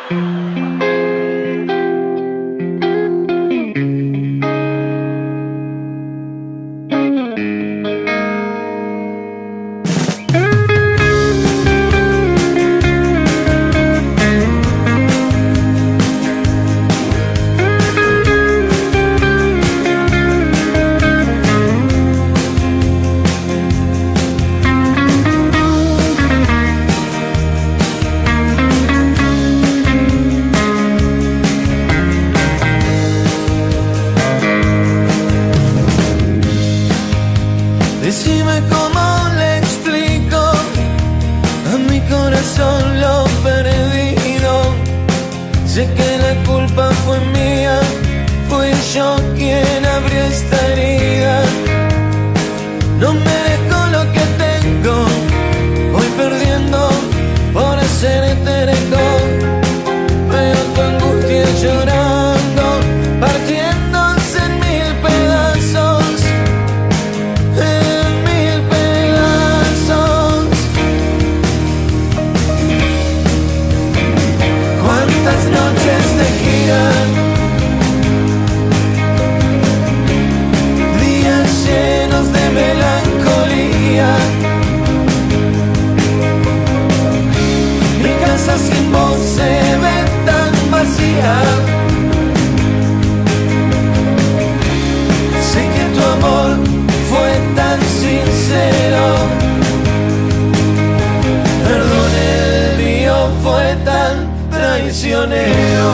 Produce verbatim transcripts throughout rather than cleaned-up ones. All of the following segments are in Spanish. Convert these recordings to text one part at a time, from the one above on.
Decime cómo le explico a mi corazón lo perdido. Sé que la culpa fue mía, fui yo quien abrió esta herida. No merezco lo que tengo, voy perdiendo por hacer terco. Veo tu angustia llorando, partiéndose en mil pedazos. Cuántas noches de gira, días llenos de melancolía. Mi casa sin vos se ve tan vacía. Sé que tu amor fue tan sincero. Perdón, el mío fue tan traicionero.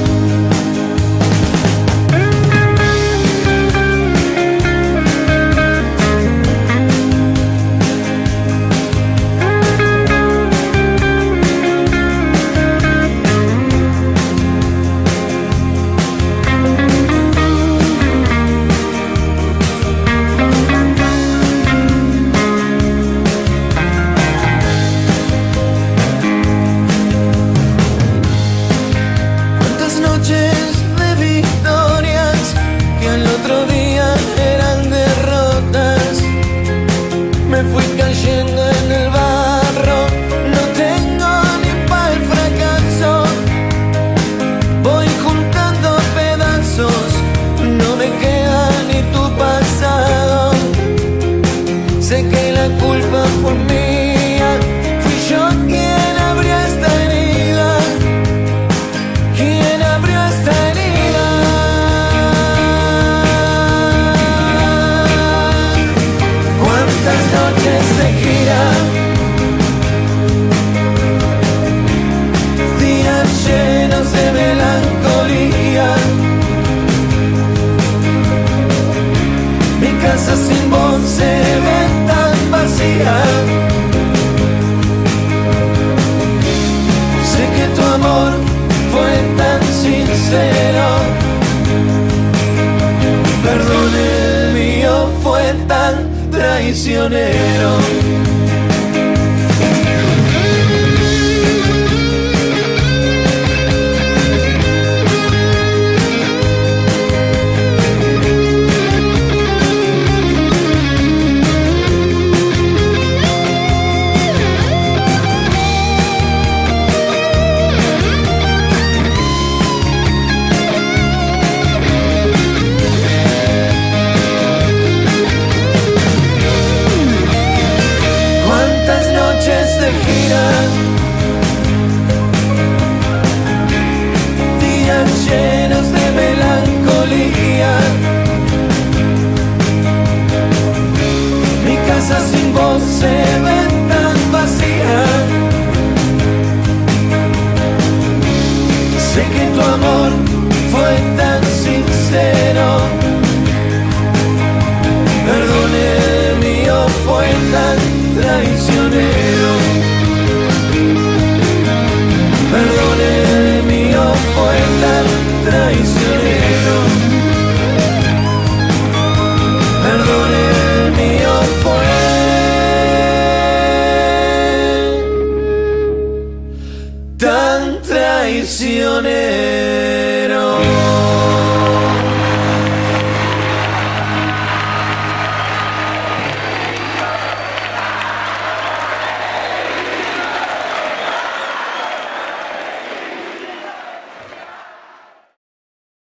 Me fui cayendo en el barro, no tengo ni para el fracaso. Voy juntando pedazos, no me queda ni tu pasado. Sé que la culpa fue mía, fui yo quien abrió esta herida, quien abrió esta herida. Cuántas noches de gira, días llenos de melancolía. Mi casa sin vos se ve tan vacía. Sé que tu amor fue tan sincero. Perdón, el mío fue tan traicionero. Días llenos de melancolía. Mi casa sin vos se ve tan vacía. Sé que tu amor fue tan sincero. Perdón, el mío fue tan traicionero. Perdón, el mío fue tan traicionero. Perdón, el mío fue tan traicionero.